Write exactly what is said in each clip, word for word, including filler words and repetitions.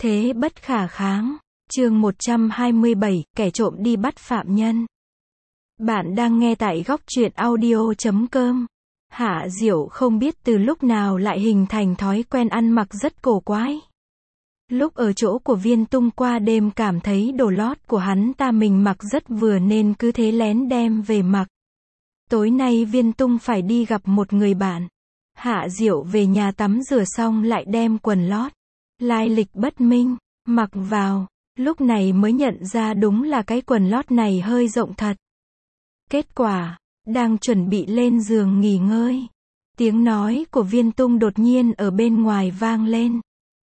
Thế bất khả kháng. Chương một trăm hai mươi bảy, kẻ trộm đi bắt phạm nhân. Bạn đang nghe tại góc truyện audio chấm com. Hạ Diệu không biết từ lúc nào lại hình thành thói quen ăn mặc rất cổ quái. Lúc ở chỗ của Viên Tung qua đêm cảm thấy đồ lót của hắn ta mình mặc rất vừa nên cứ thế lén đem về mặc. Tối nay Viên Tung phải đi gặp một người bạn. Hạ Diệu về nhà tắm rửa xong lại đem quần lót, lai lịch bất minh, mặc vào. Lúc này mới nhận ra đúng là cái quần lót này hơi rộng thật. Kết quả, đang chuẩn bị lên giường nghỉ ngơi, tiếng nói của Viên Tung đột nhiên ở bên ngoài vang lên.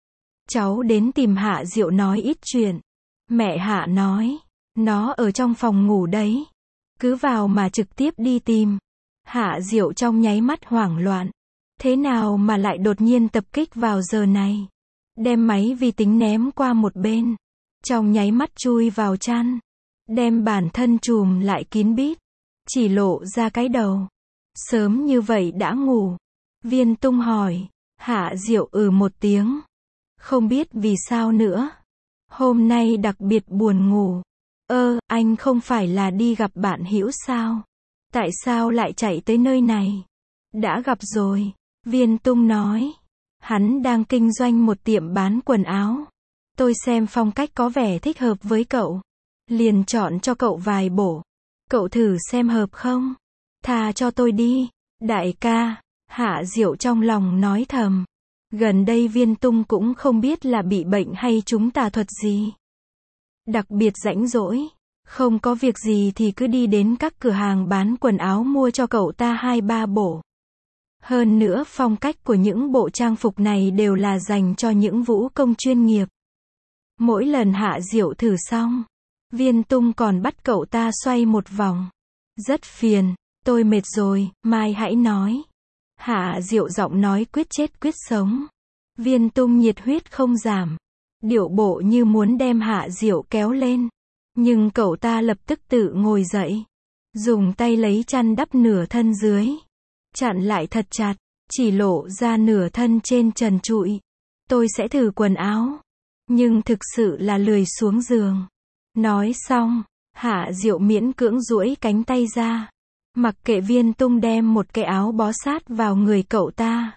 Cháu đến tìm Hạ Diệu nói ít chuyện. Mẹ Hạ nói, nó ở trong phòng ngủ đấy. Cứ vào mà trực tiếp đi tìm. Hạ Diệu trong nháy mắt hoảng loạn. Thế nào mà lại đột nhiên tập kích vào giờ này? Đem máy vi tính ném qua một bên. Trong nháy mắt chui vào chăn. Đem bản thân chùm lại kín bít. Chỉ lộ ra cái đầu. Sớm như vậy đã ngủ. Viên Tung hỏi. Hạ Diệu ừ một tiếng. Không biết vì sao nữa. Hôm nay đặc biệt buồn ngủ. Ơ, anh không phải là đi gặp bạn hữu sao? Tại sao lại chạy tới nơi này? Đã gặp rồi. Viên Tung nói. Hắn đang kinh doanh một tiệm bán quần áo. Tôi xem phong cách có vẻ thích hợp với cậu. Liền chọn cho cậu vài bộ. Cậu thử xem hợp không? Tha cho tôi đi. Đại ca. Hạ Diệu trong lòng nói thầm. Gần đây Viên Tung cũng không biết là bị bệnh hay trúng tà thuật gì. Đặc biệt rãnh rỗi. Không có việc gì thì cứ đi đến các cửa hàng bán quần áo mua cho cậu ta hai ba bộ. Hơn nữa phong cách của những bộ trang phục này đều là dành cho những vũ công chuyên nghiệp. Mỗi lần Hạ Diệu thử xong, Viên Tung còn bắt cậu ta xoay một vòng. Rất phiền, tôi mệt rồi, mai hãy nói. Hạ Diệu giọng nói quyết chết quyết sống. Viên Tung nhiệt huyết không giảm. Điệu bộ như muốn đem Hạ Diệu kéo lên. Nhưng cậu ta lập tức tự ngồi dậy. Dùng tay lấy chăn đắp nửa thân dưới. Chặn lại thật chặt. Chỉ lộ ra nửa thân trên trần trụi. Tôi sẽ thử quần áo. Nhưng thực sự là lười xuống giường. Nói xong, Hạ Diệu miễn cưỡng duỗi cánh tay ra. Mặc kệ Viên Tung đem một cái áo bó sát vào người cậu ta.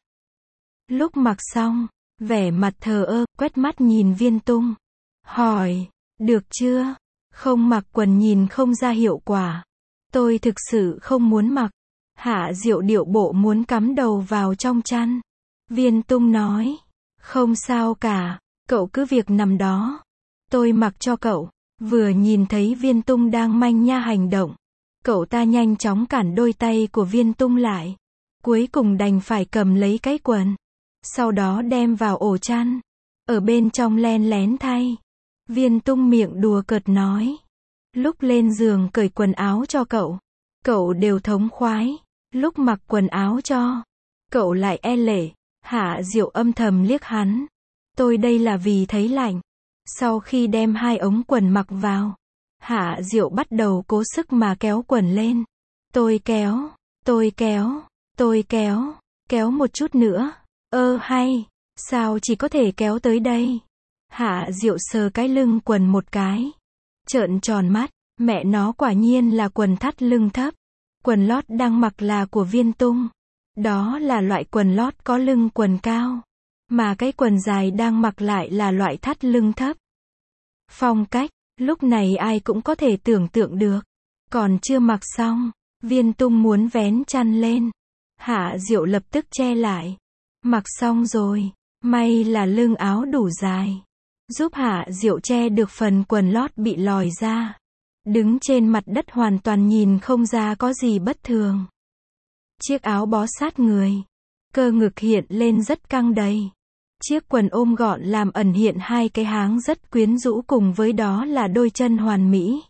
Lúc mặc xong, vẻ mặt thờ ơ, quét mắt nhìn Viên Tung. Hỏi, được chưa? Không mặc quần nhìn không ra hiệu quả. Tôi thực sự không muốn mặc. Hạ Diệu điệu bộ muốn cắm đầu vào trong chăn. Viên Tung nói, không sao cả, cậu cứ việc nằm đó. Tôi mặc cho cậu. Vừa nhìn thấy Viên Tung đang manh nha hành động. Cậu ta nhanh chóng cản đôi tay của Viên Tung lại. Cuối cùng đành phải cầm lấy cái quần. Sau đó đem vào ổ chăn. Ở bên trong len lén thay. Viên Tung miệng đùa cợt nói. Lúc lên giường cởi quần áo cho cậu. Cậu đều thống khoái. Lúc mặc quần áo cho. Cậu lại e lệ. Hạ Diệu âm thầm liếc hắn. Tôi đây là vì thấy lạnh. Sau khi đem hai ống quần mặc vào. Hạ Diệu bắt đầu cố sức mà kéo quần lên. Tôi kéo. Tôi kéo. Tôi kéo. Kéo một chút nữa. Ơ hay. Sao chỉ có thể kéo tới đây? Hạ Diệu sờ cái lưng quần một cái. Trợn tròn mắt. Mẹ nó quả nhiên là quần thắt lưng thấp. Quần lót đang mặc là của Viên Tung. Đó là loại quần lót có lưng quần cao. Mà cái quần dài đang mặc lại là loại thắt lưng thấp. Phong cách, lúc này ai cũng có thể tưởng tượng được. Còn chưa mặc xong, Viên Tung muốn vén chăn lên. Hạ Diệu lập tức che lại. Mặc xong rồi, may là lưng áo đủ dài. Giúp Hạ Diệu che được phần quần lót bị lòi ra. Đứng trên mặt đất hoàn toàn nhìn không ra có gì bất thường. Chiếc áo bó sát người. Cơ ngực hiện lên rất căng đầy. Chiếc quần ôm gọn làm ẩn hiện hai cái háng rất quyến rũ cùng với đó là đôi chân hoàn mỹ.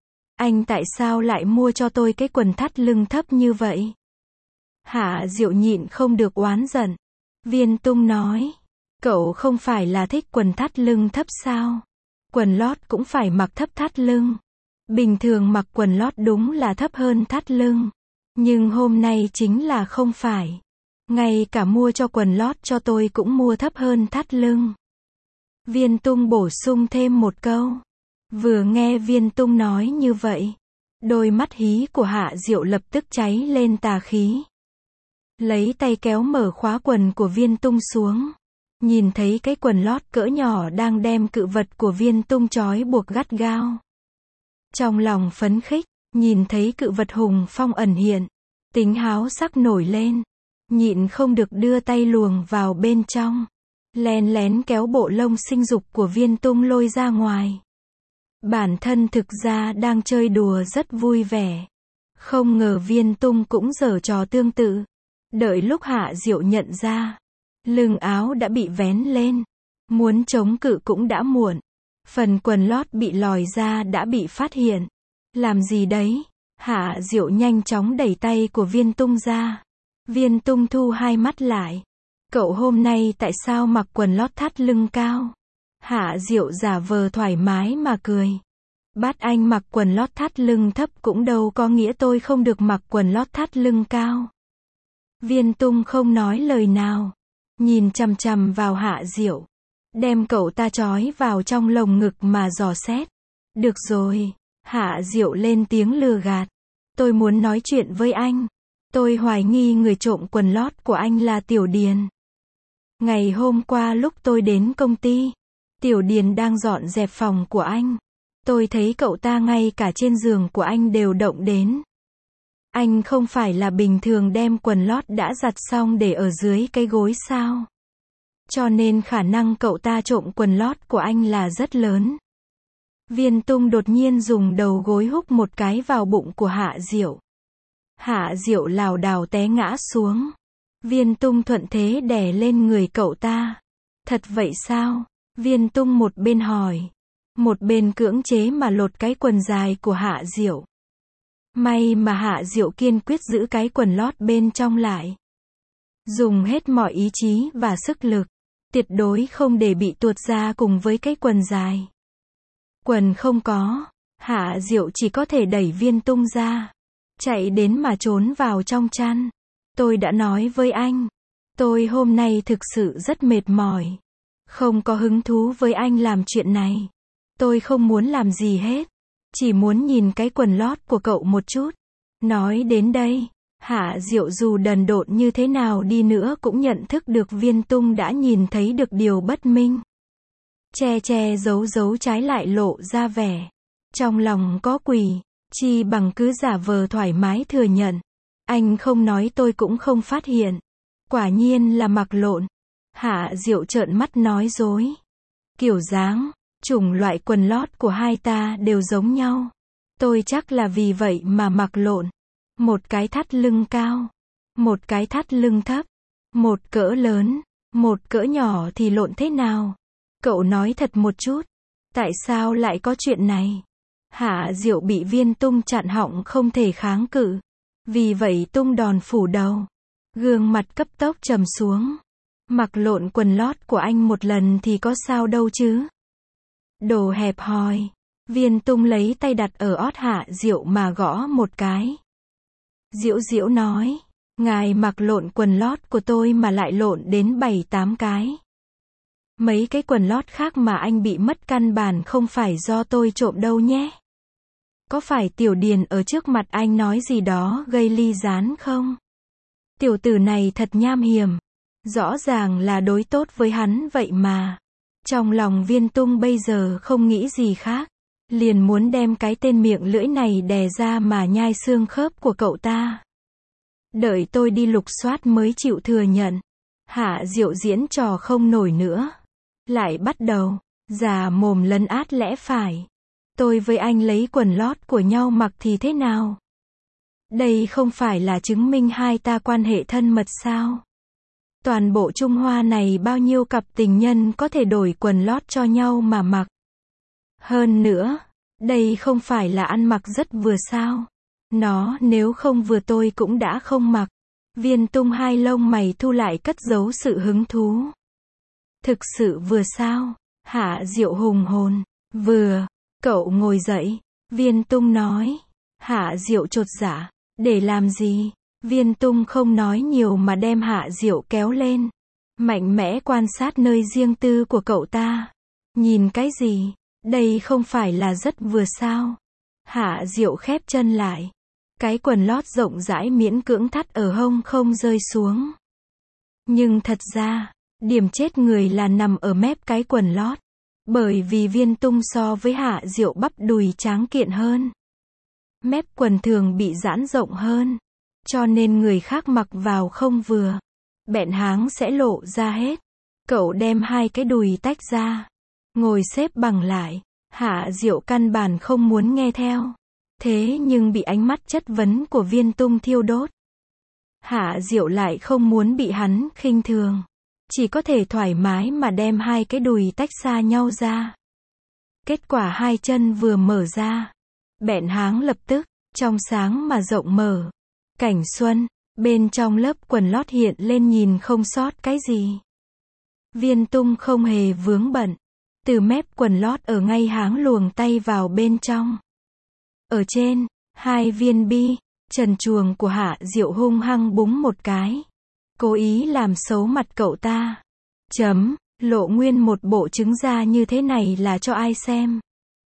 Anh tại sao lại mua cho tôi cái quần thắt lưng thấp như vậy? Hạ Diệu nhịn không được oán giận. Viên Tung nói. Cậu không phải là thích quần thắt lưng thấp sao? Quần lót cũng phải mặc thấp thắt lưng. Bình thường mặc quần lót đúng là thấp hơn thắt lưng. Nhưng hôm nay chính là không phải. Ngay cả mua cho quần lót cho tôi cũng mua thấp hơn thắt lưng. Viên Tung bổ sung thêm một câu. Vừa nghe Viên Tung nói như vậy, đôi mắt hí của Hạ Diệu lập tức cháy lên tà khí. Lấy tay kéo mở khóa quần của Viên Tung xuống. Nhìn thấy cái quần lót cỡ nhỏ đang đem cự vật của Viên Tung trói buộc gắt gao. Trong lòng phấn khích, nhìn thấy cự vật hùng phong ẩn hiện. Tính háo sắc nổi lên. Nhịn không được đưa tay luồng vào bên trong. Len lén kéo bộ lông sinh dục của Viên Tung lôi ra ngoài. Bản thân thực ra đang chơi đùa rất vui vẻ. Không ngờ Viên Tung cũng giở trò tương tự. Đợi lúc Hạ Diệu nhận ra, lưng áo đã bị vén lên. Muốn chống cự cũng đã muộn. Phần quần lót bị lòi ra đã bị phát hiện. Làm gì đấy? Hạ Diệu nhanh chóng đẩy tay của Viên Tung ra. Viên Tung thu hai mắt lại. Cậu hôm nay tại sao mặc quần lót thắt lưng cao? Hạ Diệu giả vờ thoải mái mà cười. Bắt anh mặc quần lót thắt lưng thấp cũng đâu có nghĩa tôi không được mặc quần lót thắt lưng cao. Viên Tung không nói lời nào. Nhìn chằm chằm vào Hạ Diệu. Đem cậu ta trói vào trong lồng ngực mà dò xét. Được rồi. Hạ Diệu lên tiếng lừa gạt. Tôi muốn nói chuyện với anh. Tôi hoài nghi người trộm quần lót của anh là Tiểu Điền. Ngày hôm qua lúc tôi đến công ty, Tiểu Điền đang dọn dẹp phòng của anh. Tôi thấy cậu ta ngay cả trên giường của anh đều động đến. Anh không phải là bình thường đem quần lót đã giặt xong để ở dưới cái gối sao? Cho nên khả năng cậu ta trộm quần lót của anh là rất lớn. Viên Tung đột nhiên dùng đầu gối húc một cái vào bụng của Hạ Diệu. Hạ Diệu lảo đảo té ngã xuống. Viên Tung thuận thế đè lên người cậu ta. Thật vậy sao? Viên Tung một bên hỏi, một bên cưỡng chế mà lột cái quần dài của Hạ Diệu. May mà Hạ Diệu kiên quyết giữ cái quần lót bên trong lại. Dùng hết mọi ý chí và sức lực, tuyệt đối không để bị tuột ra cùng với cái quần dài. Quần không có, Hạ Diệu chỉ có thể đẩy Viên Tung ra, chạy đến mà trốn vào trong chăn. Tôi đã nói với anh, tôi hôm nay thực sự rất mệt mỏi. Không có hứng thú với anh làm chuyện này. Tôi không muốn làm gì hết. Chỉ muốn nhìn cái quần lót của cậu một chút. Nói đến đây, Hạ Diệu dù đần độn như thế nào đi nữa cũng nhận thức được Viên Tung đã nhìn thấy được điều bất minh. Che che giấu giấu trái lại lộ ra vẻ. Trong lòng có quỷ, chi bằng cứ giả vờ thoải mái thừa nhận. Anh không nói tôi cũng không phát hiện. Quả nhiên là mặc lộn. Hạ Diệu trợn mắt nói dối. Kiểu dáng, chủng loại quần lót của hai ta đều giống nhau. Tôi chắc là vì vậy mà mặc lộn. Một cái thắt lưng cao, một cái thắt lưng thấp, một cỡ lớn, một cỡ nhỏ thì lộn thế nào? Cậu nói thật một chút. Tại sao lại có chuyện này? Hạ Diệu bị Viên Tung chặn họng không thể kháng cự. Vì vậy tung đòn phủ đầu. Gương mặt cấp tốc trầm xuống. Mặc lộn quần lót của anh một lần thì có sao đâu chứ? Đồ hẹp hòi. Viên Tung lấy tay đặt ở ót Hạ Diệu mà gõ một cái. Diệu Diệu nói, ngài mặc lộn quần lót của tôi mà lại lộn đến bảy tám cái. Mấy cái quần lót khác mà anh bị mất căn bản không phải do tôi trộm đâu nhé. Có phải Tiểu Điền ở trước mặt anh nói gì đó gây ly gián không? Tiểu tử này thật nham hiểm. Rõ ràng là đối tốt với hắn vậy mà. Trong lòng Viên Tung bây giờ không nghĩ gì khác. Liền muốn đem cái tên miệng lưỡi này đè ra mà nhai xương khớp của cậu ta. Đợi tôi đi lục soát mới chịu thừa nhận. Hạ Diệu diễn trò không nổi nữa. Lại bắt đầu, già mồm lấn át lẽ phải. Tôi với anh lấy quần lót của nhau mặc thì thế nào? Đây không phải là chứng minh hai ta quan hệ thân mật sao? Toàn bộ Trung Hoa này bao nhiêu cặp tình nhân có thể đổi quần lót cho nhau mà mặc? Hơn nữa, đây không phải là ăn mặc rất vừa sao? Nó nếu không vừa tôi cũng đã không mặc. Viên Tung hai lông mày thu lại cất giấu sự hứng thú. Thực sự vừa sao? Hạ Diệu hùng hồn. Vừa. Cậu ngồi dậy. Viên Tung nói. Hạ Diệu chột dạ. Để làm gì? Viên Tung không nói nhiều mà đem Hạ Diệu kéo lên. Mạnh mẽ quan sát nơi riêng tư của cậu ta. Nhìn cái gì? Đây không phải là rất vừa sao? Hạ Diệu khép chân lại. Cái quần lót rộng rãi miễn cưỡng thắt ở hông không rơi xuống. Nhưng thật ra, điểm chết người là nằm ở mép cái quần lót. Bởi vì Viên Tung so với Hạ Diệu bắp đùi tráng kiện hơn. Mép quần thường bị giãn rộng hơn. Cho nên người khác mặc vào không vừa. Bẹn háng sẽ lộ ra hết. Cậu đem hai cái đùi tách ra. Ngồi xếp bằng lại. Hạ Diệu căn bản không muốn nghe theo. Thế nhưng bị ánh mắt chất vấn của Viên Tung thiêu đốt. Hạ Diệu lại không muốn bị hắn khinh thường. Chỉ có thể thoải mái mà đem hai cái đùi tách xa nhau ra. Kết quả hai chân vừa mở ra. Bẹn háng lập tức, trong sáng mà rộng mở. Cảnh xuân, bên trong lớp quần lót hiện lên nhìn không sót cái gì. Viên Tung không hề vướng bận. Từ mép quần lót ở ngay háng luồng tay vào bên trong. Ở trên, hai viên bi, trần truồng của Hạ Diệu hung hăng búng một cái. Cố ý làm xấu mặt cậu ta. Chấm, lộ nguyên một bộ trứng da như thế này là cho ai xem.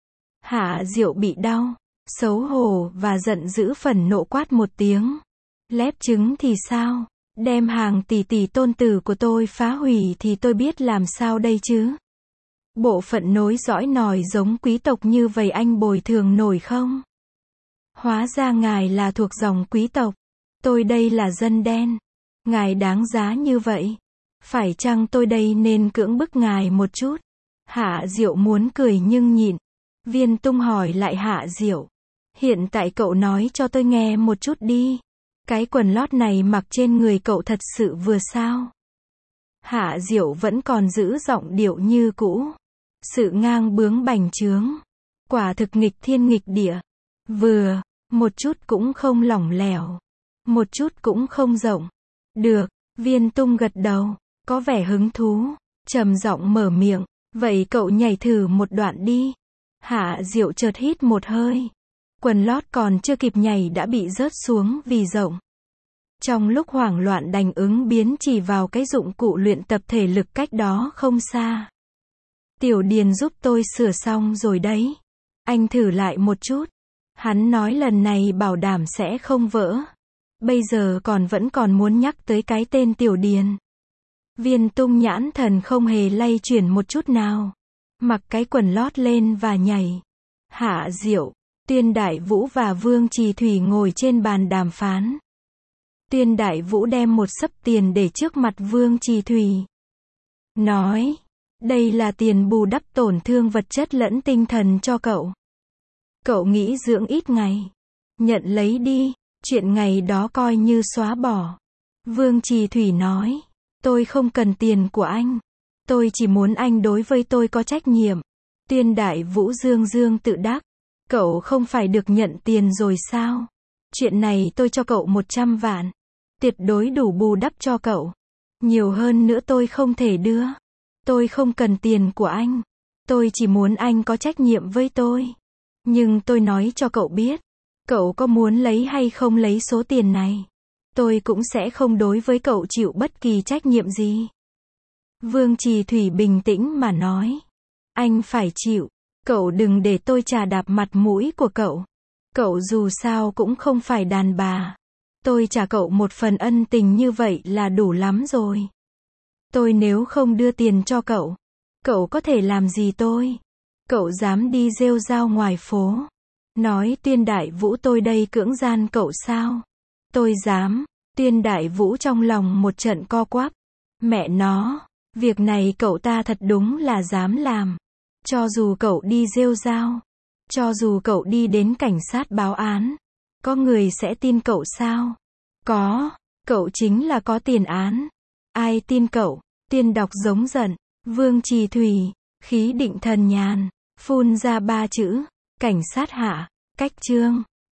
Hạ Diệu bị đau, xấu hổ và giận dữ phẫn nộ quát một tiếng. Lép trứng thì sao? Đem hàng tỷ tỷ tôn tử của tôi phá hủy thì tôi biết làm sao đây chứ? Bộ phận nối dõi nòi giống quý tộc như vậy anh bồi thường nổi không? Hóa ra ngài là thuộc dòng quý tộc. Tôi đây là dân đen. Ngài đáng giá như vậy. Phải chăng tôi đây nên cưỡng bức ngài một chút? Hạ Diệu muốn cười nhưng nhịn. Viên Tung hỏi lại Hạ Diệu. Hiện tại cậu nói cho tôi nghe một chút đi. Cái quần lót này mặc trên người cậu thật sự vừa sao? Hạ Diệu vẫn còn giữ giọng điệu như cũ. Sự ngang bướng bành trướng. Quả thực nghịch thiên nghịch địa. Vừa, một chút cũng không lỏng lẻo. Một chút cũng không rộng. Được, Viên Tung gật đầu, có vẻ hứng thú, trầm giọng mở miệng. Vậy cậu nhảy thử một đoạn đi. Hạ Diệu chợt hít một hơi. Quần lót còn chưa kịp nhảy đã bị rớt xuống vì rộng. Trong lúc hoảng loạn đành ứng biến chỉ vào cái dụng cụ luyện tập thể lực cách đó không xa. Tiểu Điền giúp tôi sửa xong rồi đấy. Anh thử lại một chút. Hắn nói lần này bảo đảm sẽ không vỡ. Bây giờ còn vẫn còn muốn nhắc tới cái tên Tiểu Điền. Viên Tung nhãn thần không hề lay chuyển một chút nào. Mặc cái quần lót lên và nhảy. Hạ Diệu, Tuyên Đại Vũ và Vương Trì Thủy ngồi trên bàn đàm phán. Tuyên Đại Vũ đem một xấp tiền để trước mặt Vương Trì Thủy. Nói, đây là tiền bù đắp tổn thương vật chất lẫn tinh thần cho cậu. Cậu nghĩ dưỡng ít ngày. Nhận lấy đi, chuyện ngày đó coi như xóa bỏ. Vương Trì Thủy nói, tôi không cần tiền của anh. Tôi chỉ muốn anh đối với tôi có trách nhiệm. Tuyên Đại Vũ dương dương tự đắc. Cậu không phải được nhận tiền rồi sao? Chuyện này tôi cho cậu một trăm vạn. Tuyệt đối đủ bù đắp cho cậu. Nhiều hơn nữa tôi không thể đưa. Tôi không cần tiền của anh. Tôi chỉ muốn anh có trách nhiệm với tôi. Nhưng tôi nói cho cậu biết. Cậu có muốn lấy hay không lấy số tiền này. Tôi cũng sẽ không đối với cậu chịu bất kỳ trách nhiệm gì. Vương Trì Thủy bình tĩnh mà nói. Anh phải chịu. Cậu đừng để tôi chà đạp mặt mũi của cậu. Cậu dù sao cũng không phải đàn bà. Tôi trả cậu một phần ân tình như vậy là đủ lắm rồi. Tôi nếu không đưa tiền cho cậu, cậu có thể làm gì tôi? Cậu dám đi rêu rao ngoài phố, nói Tuyên Đại Vũ tôi đây cưỡng gian cậu sao? Tôi dám. Tuyên Đại Vũ trong lòng một trận co quắp. Mẹ nó, việc này cậu ta thật đúng là dám làm. Cho dù cậu đi rêu rao, cho dù cậu đi đến cảnh sát báo án, có người sẽ tin cậu sao? Có, cậu chính là có tiền án. Ai tin cậu? Tuyên Đọc giống giận. Vương Trì Thủy, khí định thần nhàn, phun ra ba chữ, cảnh sát hạ, cách chương.